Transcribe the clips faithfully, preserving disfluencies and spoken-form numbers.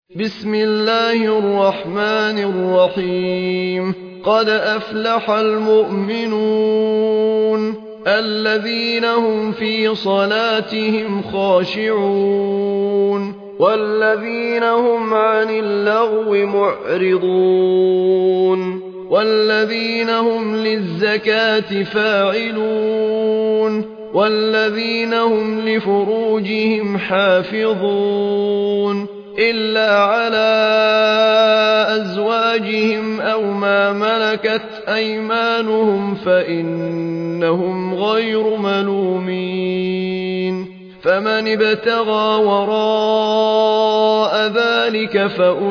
بسم الله الرحمن الرحيم قد أفلح المؤمنون الذين هم في صلاتهم خاشعون والذين هم عن اللغو معرضون والذين هم للزكاة فاعلون والذين هم لفروجهم حافظون إلا على أزواجهم أو ما ملكت أيمانهم فإنهم غير ملومين فمن ابتغى وراء ذلك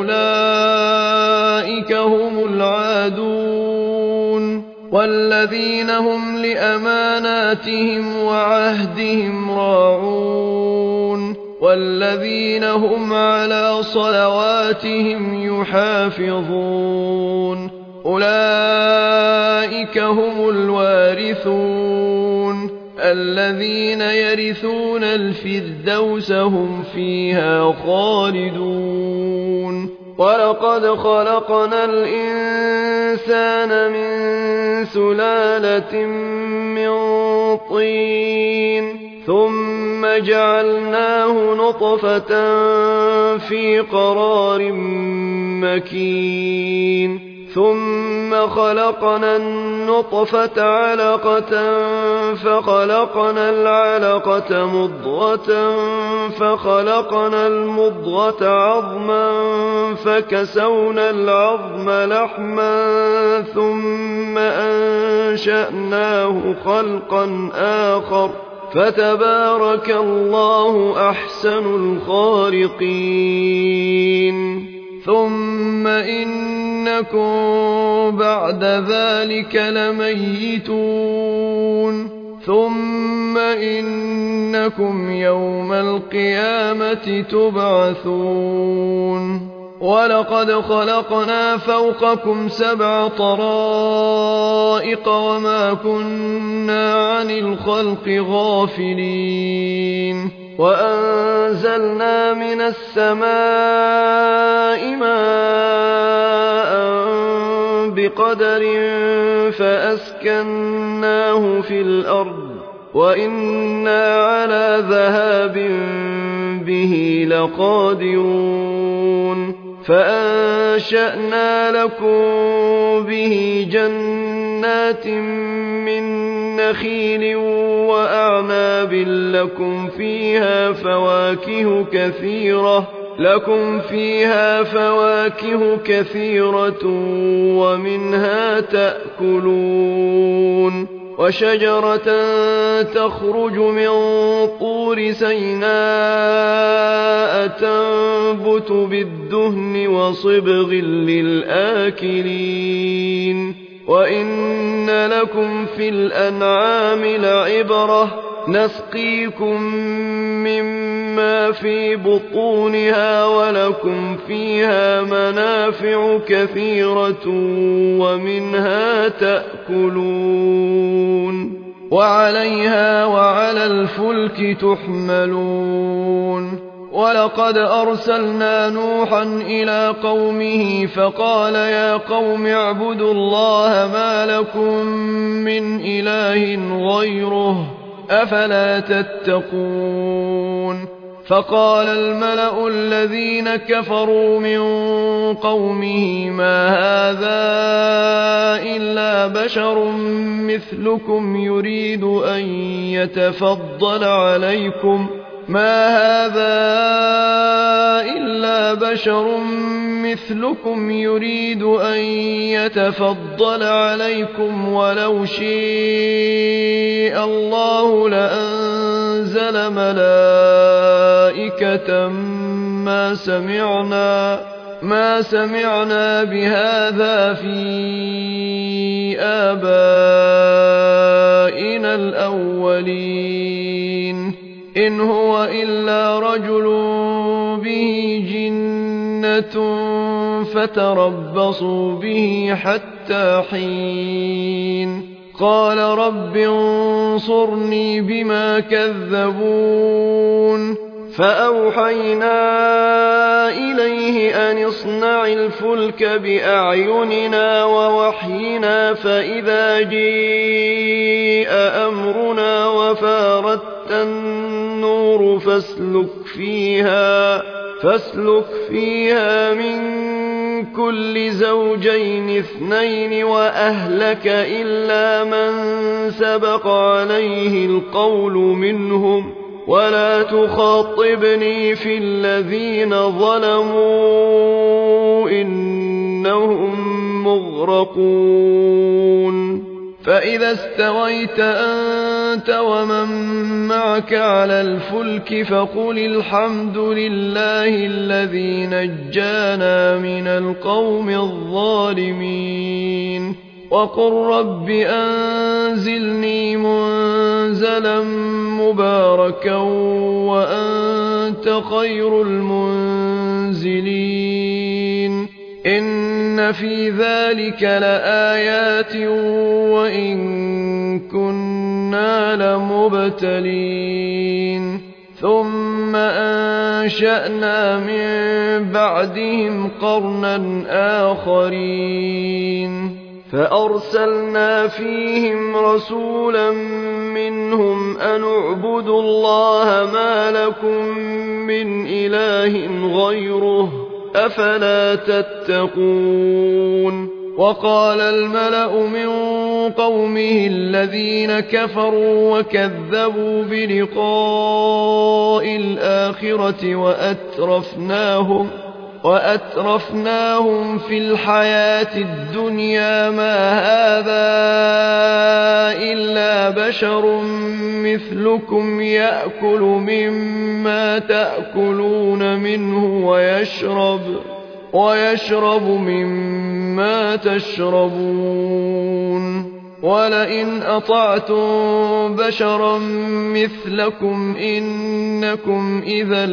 فأولئك هم العادون والذين هم لأماناتهم وعهدهم راعون والذين هم على صلواتهم يحافظون أولئك هم الوارثون الذين يرثون الفردوس هم فيها خالدون ولقد خلقنا الإنسان من سلالة من طين ثم جعلناه نطفة في قرار مكين ثم خلقنا النطفة علقة فخلقنا العلقة مضغة فخلقنا المضغة عظما فكسونا العظم لحما ثم أنشأناه خلقا آخر فتبارك الله أحسن الخالقين ثم إنكم بعد ذلك لميتون ثم إنكم يوم القيامة تبعثون ولقد خلقنا فوقكم سبع طرائق وما كنا عن الخلق غافلين وأنزلنا من السماء ماء بقدر فأسكناه في الأرض وإنا على ذهاب به لقادرون فأنشأنا لكم به جنات من نخيل وأعناب لكم فيها فواكه كثيرة لكم فيها فواكه كثيرة ومنها تأكلون وشجرة تخرج من طور سيناء تنبت بالدهن وصبغ للآكلين وإن لكم في الأنعام لعبرة نسقيكم مما في بطونها ولكم فيها منافع كثيرة ومنها تأكلون وعليها وعلى الفلك تحملون ولقد أرسلنا نوحا إلى قومه فقال يا قوم اعبدوا الله ما لكم من إله غيره أفلا تتقون فقال الملأ الذين كفروا من قومه ما هذا إلا بشر مثلكم يريد أن يتفضل عليكم ما هذا إلا بشر مثلكم يريد أن يتفضل عليكم ولو شاء الله لأنزل ملائكة ما سمعنا ما سمعنا بهذا في آبائنا الأولين إن هو إلا رجل به جنة فتربصوا به حتى حين قال رب انصرني بما كذبون فأوحينا إليه أن اصنع الفلك بأعيننا ووحينا فإذا جيء أمرنا وفاردت النور فاسلك فيها, فاسلك فيها من كل زوجين اثنين وأهلك إلا من سبق عليه القول منهم ولا تخاطبني في الذين ظلموا إنهم مغرقون فإذا استويت أنت ومن معك على الفلك فقل الحمد لله الذي نجانا من القوم الظالمين وقل رب أنزلني منزلا مباركا وأنت خير المنزلين إن في ذلك لآيات وإن كنا لمبتلين ثم أنشأنا من بعدهم قرنا آخرين فأرسلنا فيهم رسولا منهم أن اعبدوا الله ما لكم من إله غيره أفلا تتقون وقال الملأ من قومه الذين كفروا وكذبوا بلقاء الآخرة وأترفناهم وأترفناهم في الحياة الدنيا ما هذا إلا بشر مثلكم يأكل مما تأكلون منه ويشرب, ويشرب مما تشربون ولئن أطعتم بشرا مثلكم إنكم إذا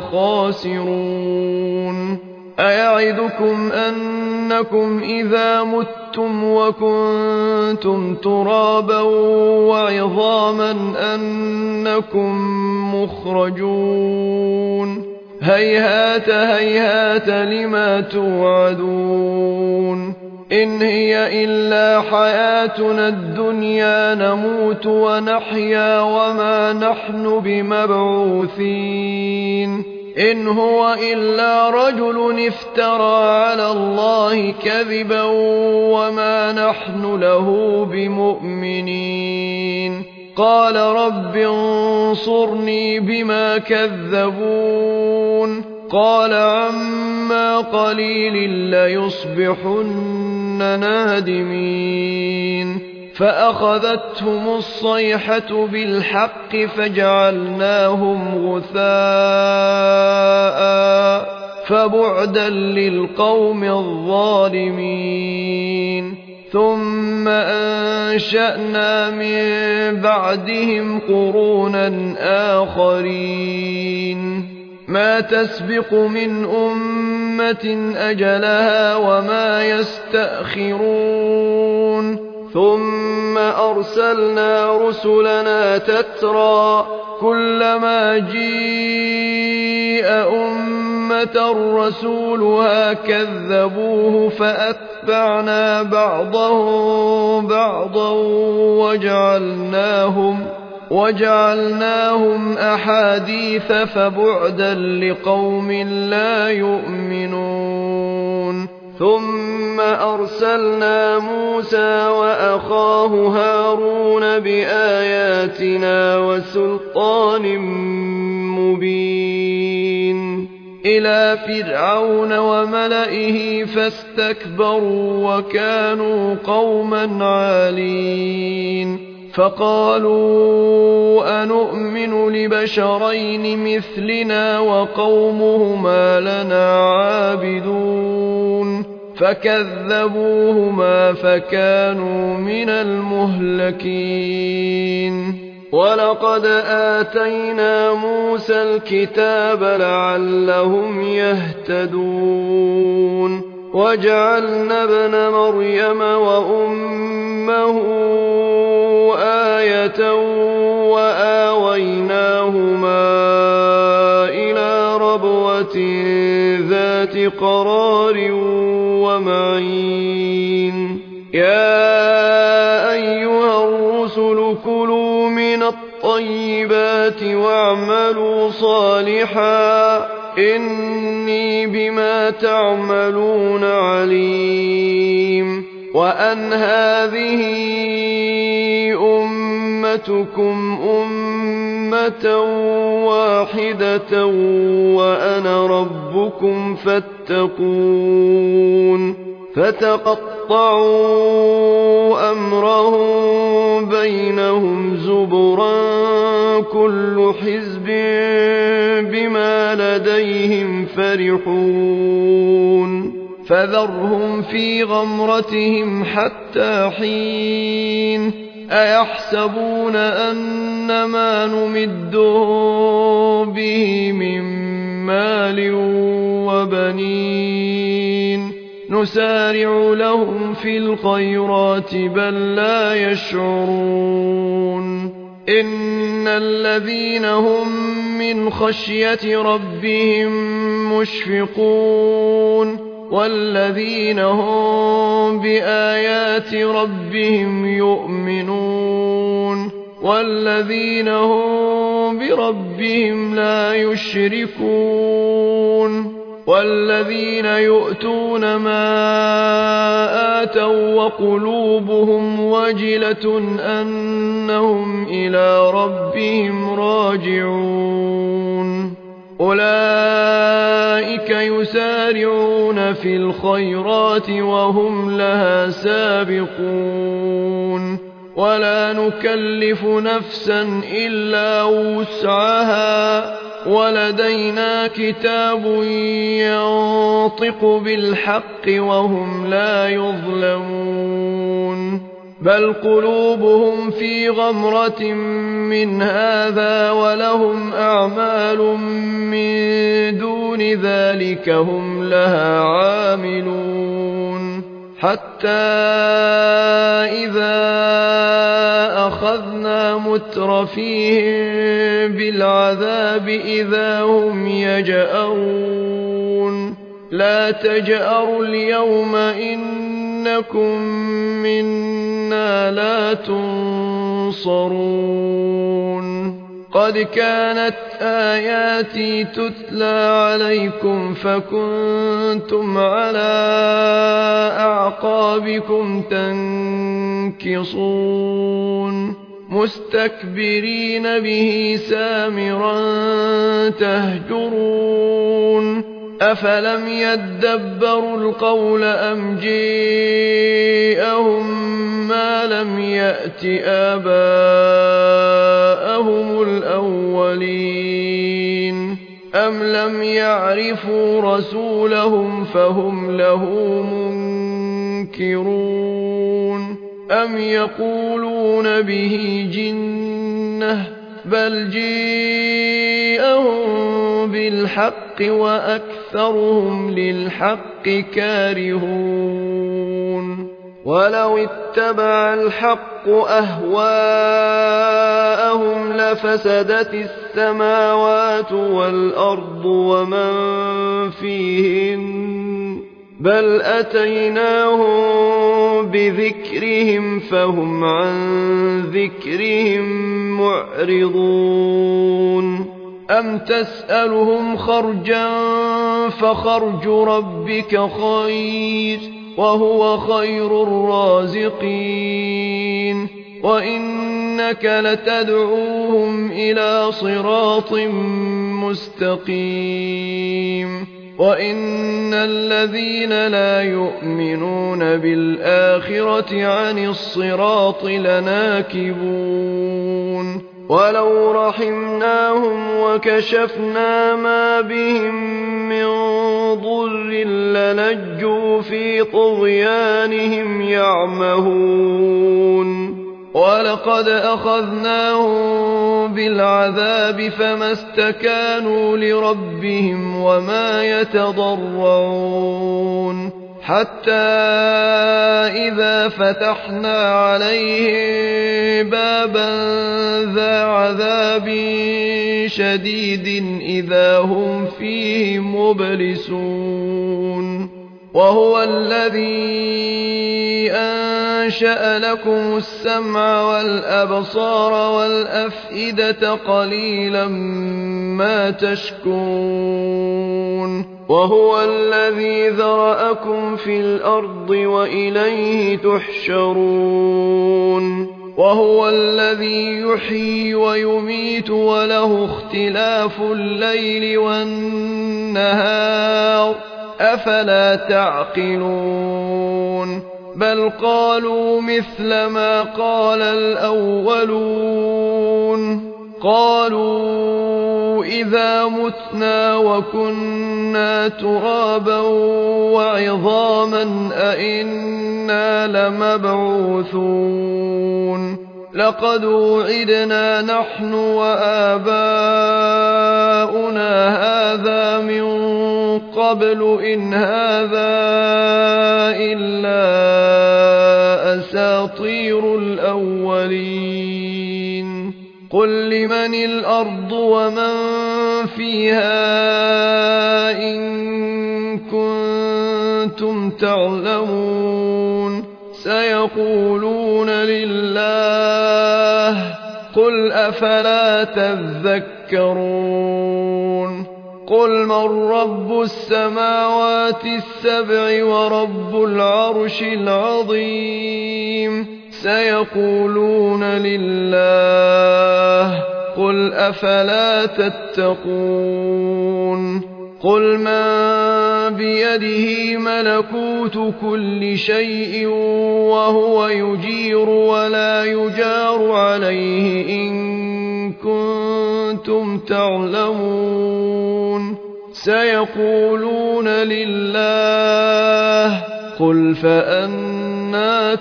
لخاسرون أيعدكم أنكم إذا متم وكنتم ترابا وعظاما أنكم مخرجون هيهات هيهات لما توعدون إن هي إلا حياتنا الدنيا نموت ونحيا وما نحن بمبعوثين إن هو إلا رجل افترى على الله كذبا وما نحن له بمؤمنين قال رب انصرني بما كذبون قال عما قليل ليصبحن نادمين فأخذتهم الصيحة بالحق فجعلناهم غثاء فبعدا للقوم الظالمين ثم أنشأنا من بعدهم قرونا آخرين ما تسبق من أمة أجلها وما يستأخرون ثم أرسلنا رسلنا تترى كلما جيء أمة رسولها كذبوه فأتبعنا بعضهم بعضا وجعلناهم وجعلناهم أحاديث فبعدا لقوم لا يؤمنون ثم أرسلنا موسى وأخاه هارون بآياتنا وسلطان مبين إلى فرعون وملئه فاستكبروا وكانوا قوما عالين فقالوا أنؤمن لبشرين مثلنا وقومهما لنا عابدون فكذبوهما فكانوا من المهلكين ولقد آتينا موسى الكتاب لعلهم يهتدون وجعلنا ابن مريم وأمه آية وآويناهما إلى ربوة ذات جنات قرار ومعين يا أيها الرسل كلوا من الطيبات واعملوا صالحا إني بما تعملون عليم وأن هذه أمتكم أمة واحدة وأنا ربكم فاتقون فتقطعوا أمرهم بينهم زبرا كل حزب بما لديهم فرحون فذرهم في غمرتهم حتى حين أيحسبون أن ما نمدهم به من مال وبنين نسارع لهم في الخيرات بل لا يشعرون إن الذين هم من خشية ربهم مشفقون والذين هم بآيات ربهم يؤمنون والذين هم بربهم لا يشركون والذين يؤتون ما آتوا وقلوبهم وجلة أنهم إلى ربهم راجعون أولئك يسارعون في الخيرات وهم لها سابقون ولا نكلف نفسا إلا وسعها ولدينا كتاب ينطق بالحق وهم لا يظلمون بل قلوبهم في غمرة من هذا ولهم أعمال من دون ذلك هم لها عاملون حتى إذا أخذنا مترفيهم بالعذاب إذا هم يجأرون لا تجأروا اليوم إنكم منا لا تنصرون قد كانت آياتي تتلى عليكم فكنتم على أعقابكم تنكصون مستكبرين به سامرا تهجرون أفلم يدبروا القول أم جاءهم ما لم يأت آباءهم الأولين أم لم يعرفوا رسولهم فهم له منكرون أم يقولون به جنة بل جاءهم بالحق وأكثرهم للحق كارهون ولو اتبع الحق أهواءهم لفسدت السماوات والأرض ومن فيهن بل أتيناهم بذكرهم فهم عن ذكرهم معرضون أم تسألهم خرجا فخرج ربك خير وهو خير الرازقين وإنك لتدعوهم إلى صراط مستقيم وإن الذين لا يؤمنون بالآخرة عن الصراط لناكبون ولو رحمناهم وكشفنا ما بهم من ضر للجوا في طغيانهم يعمهون ولقد أخذناهم بالعذاب فما استكانوا لربهم وما يتضرعون حتى إذا فتحنا عليهم بابا ذا عذاب شديد إذا هم فيه مبلسون وهو الذي أنشأ لكم السمع والأبصار والأفئدة قليلا ما تشكرون وهو الذي ذرأكم في الأرض وإليه تحشرون وهو الذي يحيي ويميت وله اختلاف الليل والنهار أفلا تعقلون بل قالوا مثل ما قال الأولون قالوا إذا متنا وكنا ترابا وعظاما أئنا لمبعوثون لقد وعدنا نحن وآباؤنا هذا من قبل إن هذا إلا أساطير الأولين قل لمن الأرض ومن فيها إن كنتم تعلمون سيقولون لله قل أفلا تذكرون قل من رب السماوات السبع ورب العرش العظيم سيقولون لله قل أفلا تتقون قل من بيده ملكوت كل شيء وهو يجير ولا يجار عليه إن كنتم تعلمون سيقولون لله قل فأنى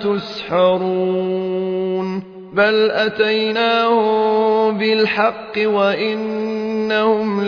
تسحرون بل أتيناهم بالحق وإنهم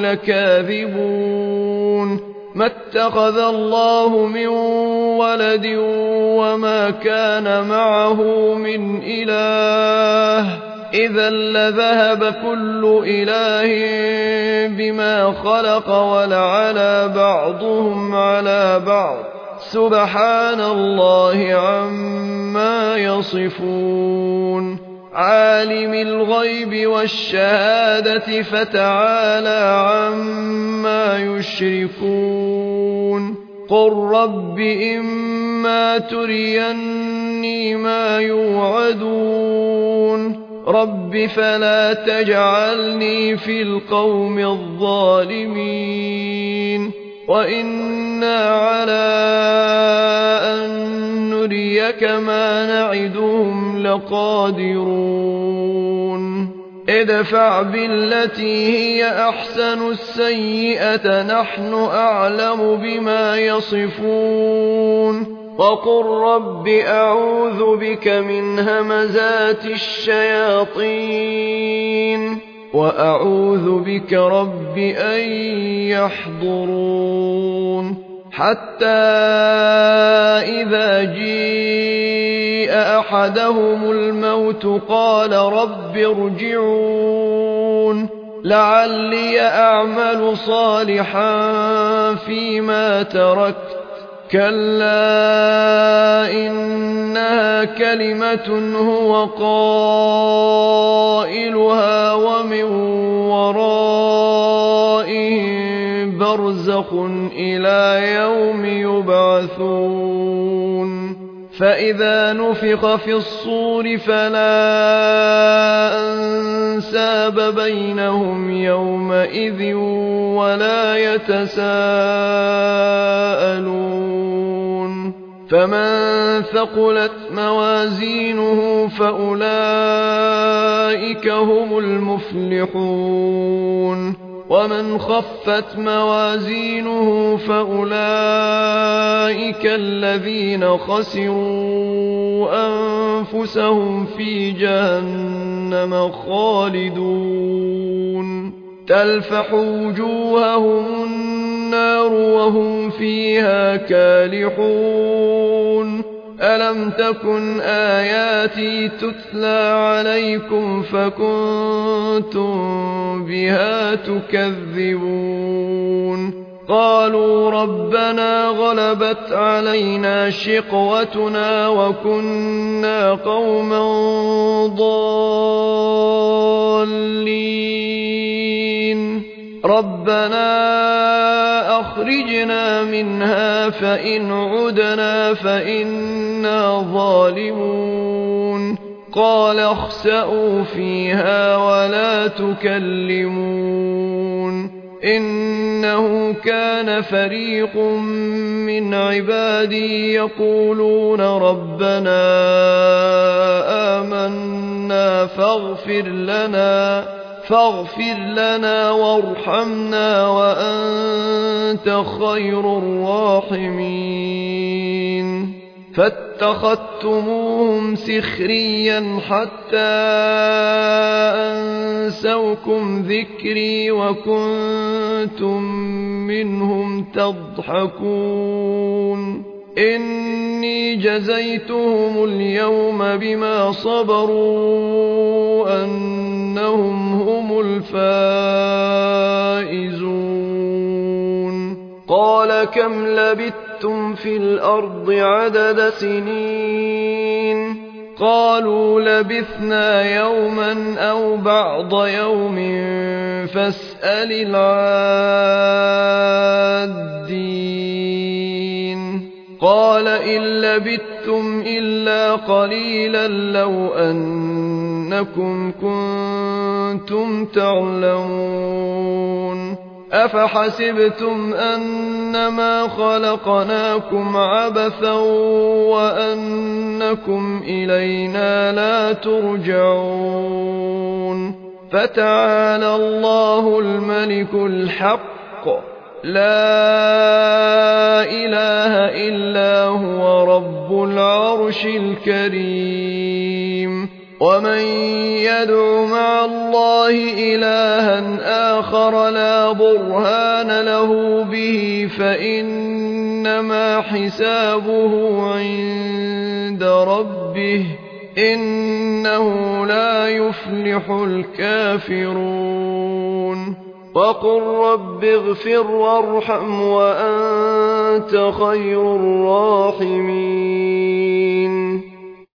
لكاذبون ما اتخذ الله من ولد وما كان معه من إله إذا لذهب كل إله بما خلق ولعلى بعضهم على بعض سبحان الله عما يصفون عالم الغيب والشهادة فتعالى عما يشركون قل رب إما تريني ما يوعدون رب فلا تجعلني في القوم الظالمين وإنا على أن نريك ما نعدهم لقادرون ادفع بالتي هي أحسن السيئة نحن أعلم بما يصفون وقل رب أعوذ بك من همزات الشياطين وأعوذ بك رب أن يحضرون حتى إذا جيء أحدهم الموت قال رب ارجعون لعلي أعمل صالحا فيما تركت كلا إنها كلمة هو قائلها ومن ورائهم برزخ إلى يوم يبعثون فإذا نفخ في الصور فلا أنساب بينهم يومئذ ولا يتساءلون فمن ثقلت موازينه فأولئك هم المفلحون ومن خفت موازينه فأولئك الذين خسروا أنفسهم في جهنم خالدون تلفح وجوههم النار وهم فيها كالحون ألم تكن آياتي تتلى عليكم فكنتم بها تكذبون قالوا ربنا غلبت علينا شقوتنا وكنا قوما ضالين ربنا أخرجنا منها فإن عدنا فإنا ظالمون قال اخسئوا فيها ولا تكلمون إنه كان فريق من عبادي يقولون ربنا آمنا فاغفر لنا فاغفر لنا وارحمنا وأنت خير الراحمين فاتخذتموهم سخريا حتى أنسوكم ذكري وكنتم منهم تضحكون إني جزيتهم اليوم بما صبروا أنهم هم الفائزون قال كم لبثتم في الأرض عدد سنين قالوا لبثنا يوما أو بعض يوم فاسأل العادين قال إن لبثتم إلا قليلا لو أنكم كنتم تعلمون أفحسبتم أنما خلقناكم عبثا وأنكم إلينا لا ترجعون فتعالى الله الملك الحق لا إله إلا هو رب العرش الكريم ومن يدع مع الله إلها آخر لا برهان له به فإنما حسابه عند ربه إنه لا يفلح الكافرون وقل رب اغفر وارحم وأنت خير الراحمين